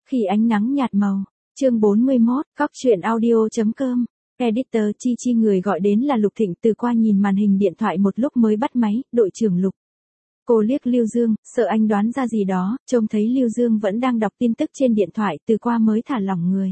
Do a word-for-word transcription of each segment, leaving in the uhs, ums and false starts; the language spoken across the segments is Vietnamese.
Khi ánh nắng nhạt màu. Chương bốn mươi mốt, Cóc truyện audio.com. Editor Chi Chi người gọi đến là Lục Thịnh. Từ qua nhìn màn hình điện thoại một lúc mới bắt máy, đội trưởng Lục. Cô liếc Lưu Dương, sợ anh đoán ra gì đó, trông thấy Lưu Dương vẫn đang đọc tin tức trên điện thoại, từ qua mới thả lỏng người.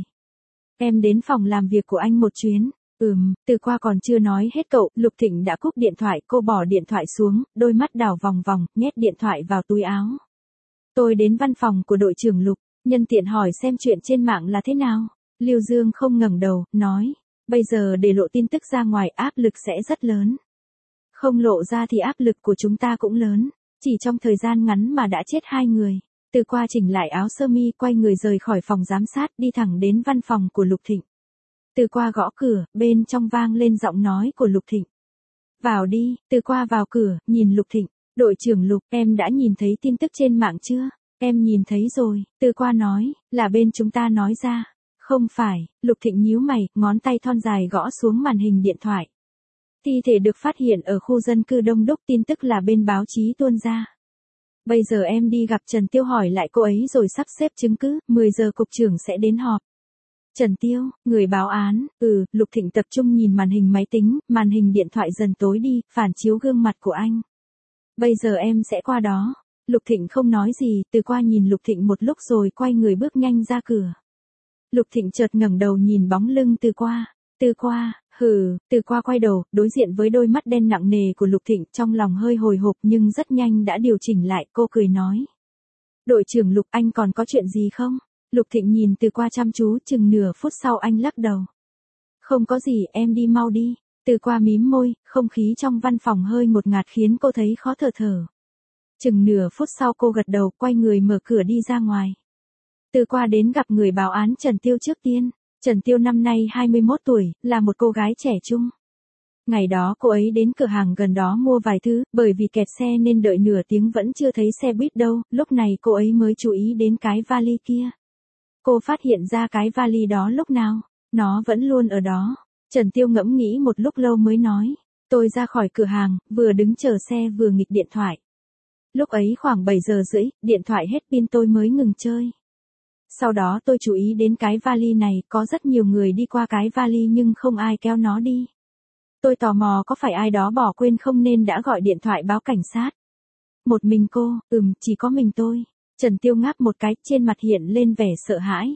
Em đến phòng làm việc của anh một chuyến. Ừm, từ qua còn chưa nói hết cậu, Lục Thịnh đã cúp điện thoại, cô bỏ điện thoại xuống, đôi mắt đảo vòng vòng, nhét điện thoại vào túi áo. Tôi đến văn phòng của đội trưởng Lục, nhân tiện hỏi xem chuyện trên mạng là thế nào. Lưu Dương không ngẩng đầu, nói, bây giờ để lộ tin tức ra ngoài áp lực sẽ rất lớn. Không lộ ra thì áp lực của chúng ta cũng lớn, chỉ trong thời gian ngắn mà đã chết hai người. Từ qua chỉnh lại áo sơ mi, quay người rời khỏi phòng giám sát, đi thẳng đến văn phòng của Lục Thịnh. Từ qua gõ cửa, bên trong vang lên giọng nói của Lục Thịnh. Vào đi. Từ qua vào cửa, nhìn Lục Thịnh. Đội trưởng Lục, em đã nhìn thấy tin tức trên mạng chưa? Em nhìn thấy rồi. Từ qua nói, là bên chúng ta nói ra. Không phải. Lục Thịnh nhíu mày, ngón tay thon dài gõ xuống màn hình điện thoại. Thi thể được phát hiện ở khu dân cư đông đúc, tin tức là bên báo chí tuôn ra. Bây giờ em đi gặp Trần Tiêu hỏi lại cô ấy rồi sắp xếp chứng cứ, mười giờ cục trưởng sẽ đến họp. Trần Tiêu, người báo án. Ừ, Lục Thịnh tập trung nhìn màn hình máy tính, màn hình điện thoại dần tối đi, phản chiếu gương mặt của anh. Bây giờ em sẽ qua đó. Lục Thịnh không nói gì, từ qua nhìn Lục Thịnh một lúc rồi quay người bước nhanh ra cửa. Lục Thịnh chợt ngẩng đầu nhìn bóng lưng từ qua. Từ qua, hừ, từ qua quay đầu, đối diện với đôi mắt đen nặng nề của Lục Thịnh, trong lòng hơi hồi hộp nhưng rất nhanh đã điều chỉnh lại, cô cười nói. Đội trưởng Lục, anh còn có chuyện gì không? Lục Thịnh nhìn từ qua chăm chú, chừng nửa phút sau anh lắc đầu. Không có gì, em đi mau đi. Từ qua mím môi, không khí trong văn phòng hơi ngột ngạt khiến cô thấy khó thở thở. Chừng nửa phút sau cô gật đầu, quay người mở cửa đi ra ngoài. Từ qua đến gặp người báo án Trần Tiêu trước tiên. Trần Tiêu năm nay hai mươi mốt tuổi, là một cô gái trẻ trung. Ngày đó cô ấy đến cửa hàng gần đó mua vài thứ, bởi vì kẹt xe nên đợi nửa tiếng vẫn chưa thấy xe buýt đâu, lúc này cô ấy mới chú ý đến cái vali kia. Cô phát hiện ra cái vali đó lúc nào, nó vẫn luôn ở đó. Trần Tiêu ngẫm nghĩ một lúc lâu mới nói, tôi ra khỏi cửa hàng, vừa đứng chờ xe vừa nghịch điện thoại. Lúc ấy khoảng bảy giờ rưỡi, điện thoại hết pin tôi mới ngừng chơi. Sau đó tôi chú ý đến cái vali này, có rất nhiều người đi qua cái vali nhưng không ai kéo nó đi. Tôi tò mò có phải ai đó bỏ quên không nên đã gọi điện thoại báo cảnh sát. Một mình cô, ừm, chỉ có mình tôi. Trần Tiêu ngáp một cái, trên mặt hiện lên vẻ sợ hãi.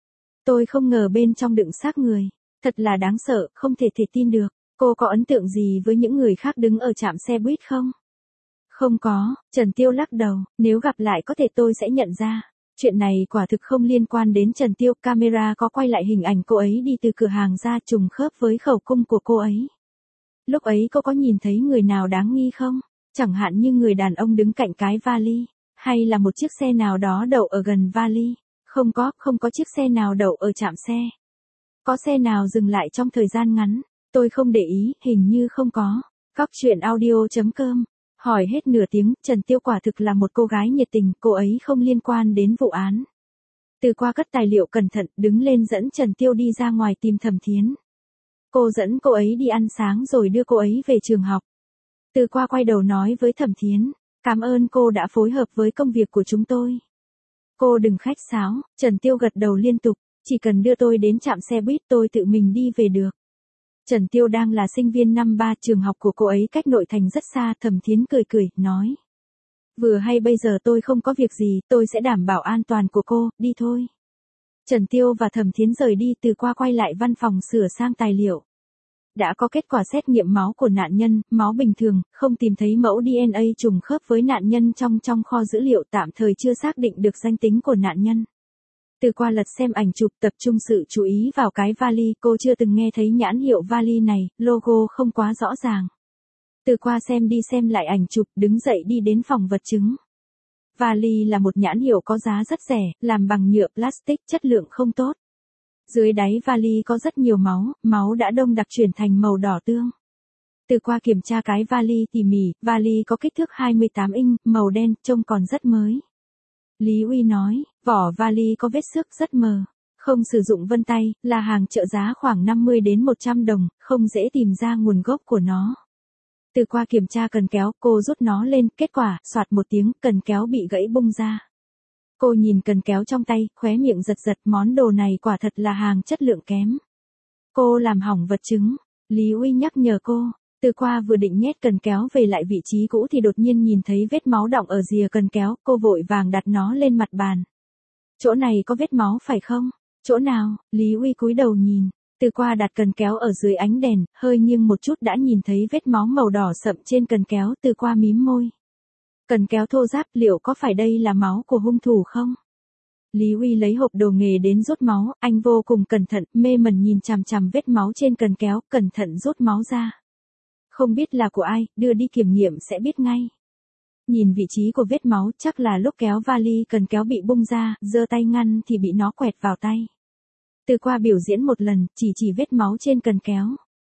Tôi không ngờ bên trong đựng xác người. Thật là đáng sợ, không thể thể tin được. Cô có ấn tượng gì với những người khác đứng ở trạm xe buýt không? Không có, Trần Tiêu lắc đầu, nếu gặp lại có thể tôi sẽ nhận ra. Chuyện này quả thực không liên quan đến Trần Tiêu, camera có quay lại hình ảnh cô ấy đi từ cửa hàng ra trùng khớp với khẩu cung của cô ấy. Lúc ấy cô có nhìn thấy người nào đáng nghi không? Chẳng hạn như người đàn ông đứng cạnh cái vali, hay là một chiếc xe nào đó đậu ở gần vali? Không có, không có chiếc xe nào đậu ở trạm xe. Có xe nào dừng lại trong thời gian ngắn? Tôi không để ý, hình như không có. Cóc truyện audio.com. Hỏi hết nửa tiếng, Trần Tiêu quả thực là một cô gái nhiệt tình, cô ấy không liên quan đến vụ án. Từ qua cất tài liệu cẩn thận, đứng lên dẫn Trần Tiêu đi ra ngoài tìm Thẩm Thiến. Cô dẫn cô ấy đi ăn sáng rồi đưa cô ấy về trường học. Từ qua quay đầu nói với Thẩm Thiến, cảm ơn cô đã phối hợp với công việc của chúng tôi. Cô đừng khách sáo. Trần Tiêu gật đầu liên tục, chỉ cần đưa tôi đến trạm xe buýt tôi tự mình đi về được. Trần Tiêu đang là sinh viên năm ba, trường học của cô ấy cách nội thành rất xa. Thẩm Thiến cười cười, nói. Vừa hay bây giờ tôi không có việc gì, tôi sẽ đảm bảo an toàn của cô, đi thôi. Trần Tiêu và Thẩm Thiến rời đi, từ qua quay lại văn phòng sửa sang tài liệu. Đã có kết quả xét nghiệm máu của nạn nhân, máu bình thường, không tìm thấy mẫu đê en a trùng khớp với nạn nhân trong trong kho dữ liệu, tạm thời chưa xác định được danh tính của nạn nhân. Từ qua lật xem ảnh chụp, tập trung sự chú ý vào cái vali, cô chưa từng nghe thấy nhãn hiệu vali này, logo không quá rõ ràng. Từ qua xem đi xem lại ảnh chụp, đứng dậy đi đến phòng vật chứng. Vali là một nhãn hiệu có giá rất rẻ, làm bằng nhựa plastic, chất lượng không tốt. Dưới đáy vali có rất nhiều máu, máu đã đông đặc chuyển thành màu đỏ tương. Từ qua kiểm tra cái vali tỉ mỉ, vali có kích thước hai mươi tám inch, màu đen, trông còn rất mới. Lý Uy nói, vỏ vali có vết xước rất mờ, không sử dụng vân tay, là hàng trợ giá khoảng năm mươi đến một trăm đồng, không dễ tìm ra nguồn gốc của nó. Từ qua kiểm tra cần kéo, cô rút nó lên, kết quả, soạt một tiếng, cần kéo bị gãy bung ra. Cô nhìn cần kéo trong tay, khóe miệng giật giật, món đồ này quả thật là hàng chất lượng kém. Cô làm hỏng vật chứng. Lý Uy nhắc nhở cô. Từ qua vừa định nhét cần kéo về lại vị trí cũ thì đột nhiên nhìn thấy vết máu đọng ở rìa cần kéo, cô vội vàng đặt nó lên mặt bàn. Chỗ này có vết máu phải không? Chỗ nào? Lý Uy cúi đầu nhìn. Từ qua đặt cần kéo ở dưới ánh đèn, hơi nghiêng một chút đã nhìn thấy vết máu màu đỏ sậm trên cần kéo. Từ qua mím môi. Cần kéo thô ráp, liệu có phải đây là máu của hung thủ không? Lý Uy lấy hộp đồ nghề đến rút máu, anh vô cùng cẩn thận, mê mẩn nhìn chằm chằm vết máu trên cần kéo, cẩn thận rút máu ra. Không biết là của ai, đưa đi kiểm nghiệm sẽ biết ngay. Nhìn vị trí của vết máu, chắc là lúc kéo vali cần kéo bị bung ra, giơ tay ngăn thì bị nó quẹt vào tay. Từ qua biểu diễn một lần, chỉ chỉ vết máu trên cần kéo.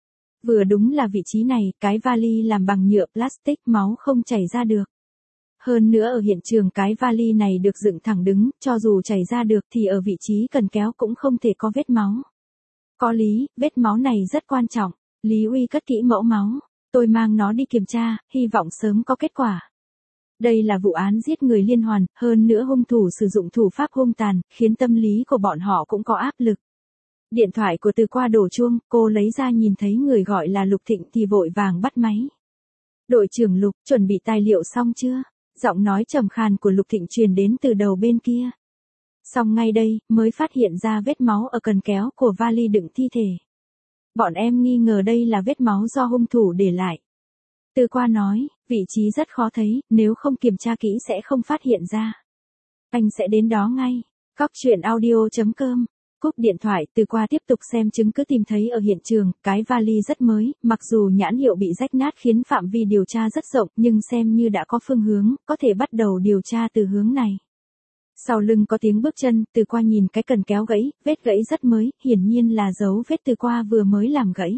Vừa đúng là vị trí này, cái vali làm bằng nhựa plastic, máu không chảy ra được. Hơn nữa ở hiện trường cái vali này được dựng thẳng đứng, cho dù chảy ra được thì ở vị trí cần kéo cũng không thể có vết máu. Có lý, vết máu này rất quan trọng. Lý Uy cất kỹ mẫu máu. Tôi mang nó đi kiểm tra, hy vọng sớm có kết quả. Đây là vụ án giết người liên hoàn, hơn nữa hung thủ sử dụng thủ pháp hung tàn, khiến tâm lý của bọn họ cũng có áp lực. Điện thoại của Từ qua đổ chuông, cô lấy ra nhìn thấy người gọi là Lục Thịnh thì vội vàng bắt máy. Đội trưởng Lục, chuẩn bị tài liệu xong chưa? Giọng nói trầm khàn của Lục Thịnh truyền đến từ đầu bên kia. Xong ngay đây, mới phát hiện ra vết máu ở cần kéo của vali đựng thi thể. Bọn em nghi ngờ đây là vết máu do hung thủ để lại. Từ qua nói, vị trí rất khó thấy, nếu không kiểm tra kỹ sẽ không phát hiện ra. Anh sẽ đến đó ngay. Cóc truyện audio chấm com. Cúp điện thoại, Từ qua tiếp tục xem chứng cứ tìm thấy ở hiện trường, cái vali rất mới, mặc dù nhãn hiệu bị rách nát khiến phạm vi điều tra rất rộng, nhưng xem như đã có phương hướng, có thể bắt đầu điều tra từ hướng này. Sau lưng có tiếng bước chân, Từ qua nhìn cái cần kéo gãy, vết gãy rất mới, hiển nhiên là dấu vết Từ qua vừa mới làm gãy.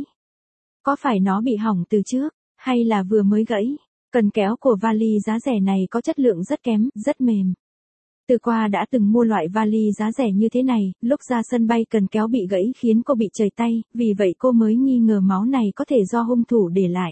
Có phải nó bị hỏng từ trước, hay là vừa mới gãy? Cần kéo của vali giá rẻ này có chất lượng rất kém, rất mềm. Từ qua đã từng mua loại vali giá rẻ như thế này, lúc ra sân bay cần kéo bị gãy khiến cô bị trầy tay, vì vậy cô mới nghi ngờ máu này có thể do hung thủ để lại.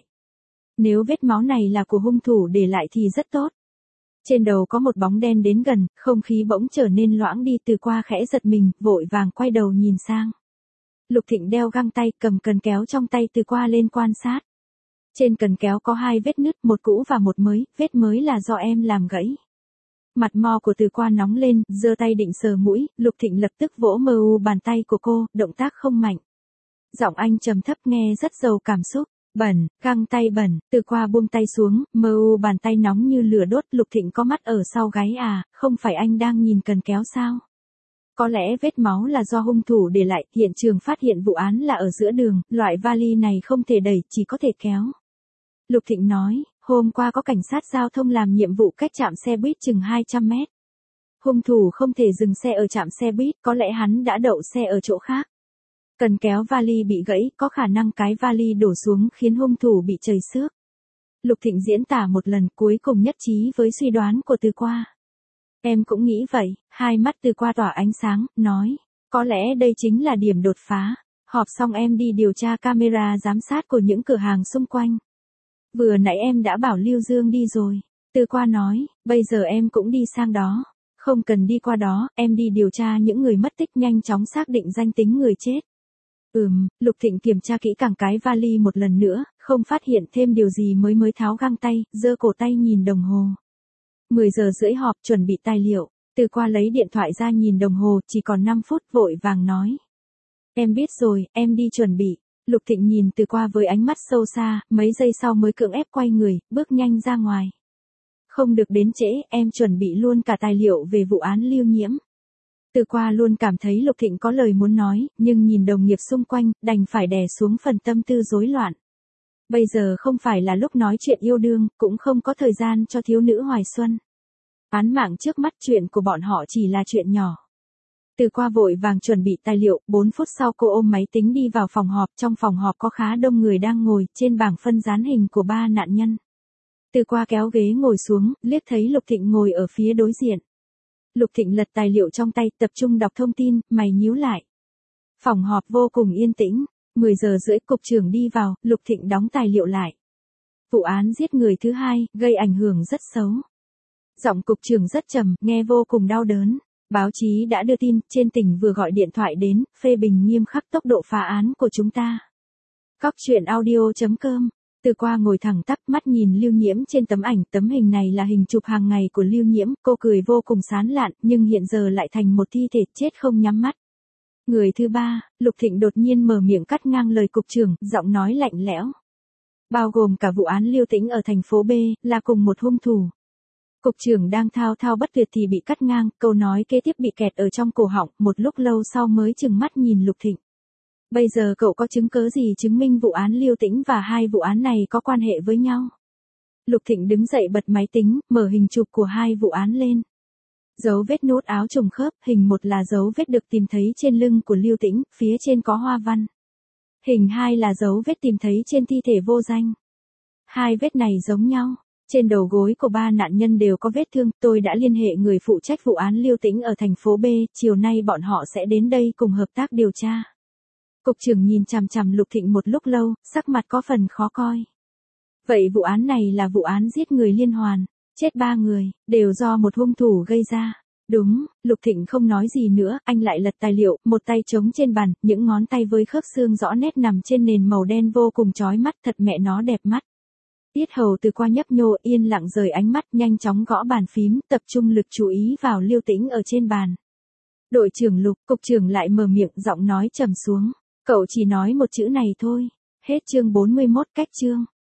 Nếu vết máu này là của hung thủ để lại thì rất tốt. Trên đầu có một bóng đen đến gần, không khí bỗng trở nên loãng đi. Từ qua khẽ giật mình, vội vàng quay đầu nhìn sang. Lục Thịnh đeo găng tay, cầm cần kéo trong tay. Từ qua lên quan sát. Trên cần kéo có hai vết nứt, một cũ và một mới, vết mới là do em làm gãy. Mặt mo của Từ qua nóng lên, giơ tay định sờ mũi, Lục Thịnh lập tức vỗ mờ u bàn tay của cô, động tác không mạnh. Giọng anh trầm thấp nghe rất giàu cảm xúc. Bẩn, găng tay bẩn. Từ qua buông tay xuống, mờ u bàn tay nóng như lửa đốt. Lục Thịnh có mắt ở sau gáy à, không phải anh đang nhìn cần kéo sao? Có lẽ vết máu là do hung thủ để lại, hiện trường phát hiện vụ án là ở giữa đường, loại vali này không thể đẩy, chỉ có thể kéo. Lục Thịnh nói, hôm qua có cảnh sát giao thông làm nhiệm vụ cách trạm xe buýt chừng hai trăm mét. Hung thủ không thể dừng xe ở trạm xe buýt, có lẽ hắn đã đậu xe ở chỗ khác. Cần kéo vali bị gãy, có khả năng cái vali đổ xuống khiến hung thủ bị trầy xước. Lục Thịnh diễn tả một lần, cuối cùng nhất trí với suy đoán của Từ qua. Em cũng nghĩ vậy. Hai mắt Từ qua tỏa ánh sáng, nói, có lẽ đây chính là điểm đột phá. Họp xong em đi điều tra camera giám sát của những cửa hàng xung quanh. Vừa nãy em đã bảo Lưu Dương đi rồi. Từ qua nói, bây giờ em cũng đi sang đó. Không cần đi qua đó, em đi điều tra những người mất tích, nhanh chóng xác định danh tính người chết. Ừm, Lục Thịnh kiểm tra kỹ càng cái vali một lần nữa, không phát hiện thêm điều gì mới mới tháo găng tay, giơ cổ tay nhìn đồng hồ. mười giờ rưỡi họp, chuẩn bị tài liệu. Từ qua lấy điện thoại ra nhìn đồng hồ, chỉ còn năm phút, vội vàng nói. Em biết rồi, em đi chuẩn bị. Lục Thịnh nhìn Từ qua với ánh mắt sâu xa, mấy giây sau mới cưỡng ép quay người, bước nhanh ra ngoài. Không được đến trễ, em chuẩn bị luôn cả tài liệu về vụ án Lưu Nhiễm. Từ qua luôn cảm thấy Lục Thịnh có lời muốn nói, nhưng nhìn đồng nghiệp xung quanh, đành phải đè xuống phần tâm tư rối loạn. Bây giờ không phải là lúc nói chuyện yêu đương, cũng không có thời gian cho thiếu nữ hoài xuân. Án mạng trước mắt, chuyện của bọn họ chỉ là chuyện nhỏ. Từ qua vội vàng chuẩn bị tài liệu, bốn phút sau cô ôm máy tính đi vào phòng họp, trong phòng họp có khá đông người đang ngồi, trên bảng phân dán hình của ba nạn nhân. Từ qua kéo ghế ngồi xuống, liếc thấy Lục Thịnh ngồi ở phía đối diện. Lục Thịnh lật tài liệu trong tay, tập trung đọc thông tin, mày nhíu lại. Phòng họp vô cùng yên tĩnh, mười giờ rưỡi cục trưởng đi vào, Lục Thịnh đóng tài liệu lại. Vụ án giết người thứ hai, gây ảnh hưởng rất xấu. Giọng cục trưởng rất trầm, nghe vô cùng đau đớn. Báo chí đã đưa tin, trên tỉnh vừa gọi điện thoại đến, phê bình nghiêm khắc tốc độ phá án của chúng ta. Cóc truyện audio chấm com. Từ qua ngồi thẳng tắp, mắt nhìn Lưu Nhiễm trên tấm ảnh, tấm hình này là hình chụp hàng ngày của Lưu Nhiễm, cô cười vô cùng sán lạn, nhưng hiện giờ lại thành một thi thể chết không nhắm mắt. Người thứ ba, Lục Thịnh đột nhiên mở miệng cắt ngang lời cục trưởng, giọng nói lạnh lẽo. Bao gồm cả vụ án Lưu Tĩnh ở thành phố B, là cùng một hung thủ. Cục trưởng đang thao thao bất tuyệt thì bị cắt ngang, câu nói kế tiếp bị kẹt ở trong cổ họng, một lúc lâu sau mới chừng mắt nhìn Lục Thịnh. Bây giờ cậu có chứng cớ gì chứng minh vụ án Lưu Tĩnh và hai vụ án này có quan hệ với nhau? Lục Thịnh đứng dậy bật máy tính, mở hình chụp của hai vụ án lên. Dấu vết nút áo trùng khớp, hình một là dấu vết được tìm thấy trên lưng của Lưu Tĩnh, phía trên có hoa văn. Hình hai là dấu vết tìm thấy trên thi thể vô danh. Hai vết này giống nhau. Trên đầu gối của ba nạn nhân đều có vết thương, tôi đã liên hệ người phụ trách vụ án Lưu Tĩnh ở thành phố B, chiều nay bọn họ sẽ đến đây cùng hợp tác điều tra. Cục trưởng nhìn chằm chằm Lục Thịnh một lúc lâu, sắc mặt có phần khó coi. Vậy vụ án này là vụ án giết người liên hoàn, chết ba người, đều do một hung thủ gây ra. Đúng, Lục Thịnh không nói gì nữa, anh lại lật tài liệu, một tay trống trên bàn, những ngón tay với khớp xương rõ nét nằm trên nền màu đen vô cùng chói mắt, thật mẹ nó đẹp mắt. Tiết Hầu từ qua nhấp nhô, yên lặng rời ánh mắt, nhanh chóng gõ bàn phím, tập trung lực chú ý vào Lưu Tĩnh ở trên bàn. Đội trưởng Lục, cục trưởng lại mở miệng, giọng nói trầm xuống. Cậu chỉ nói một chữ này thôi. Hết chương bốn mươi mốt, cách chương.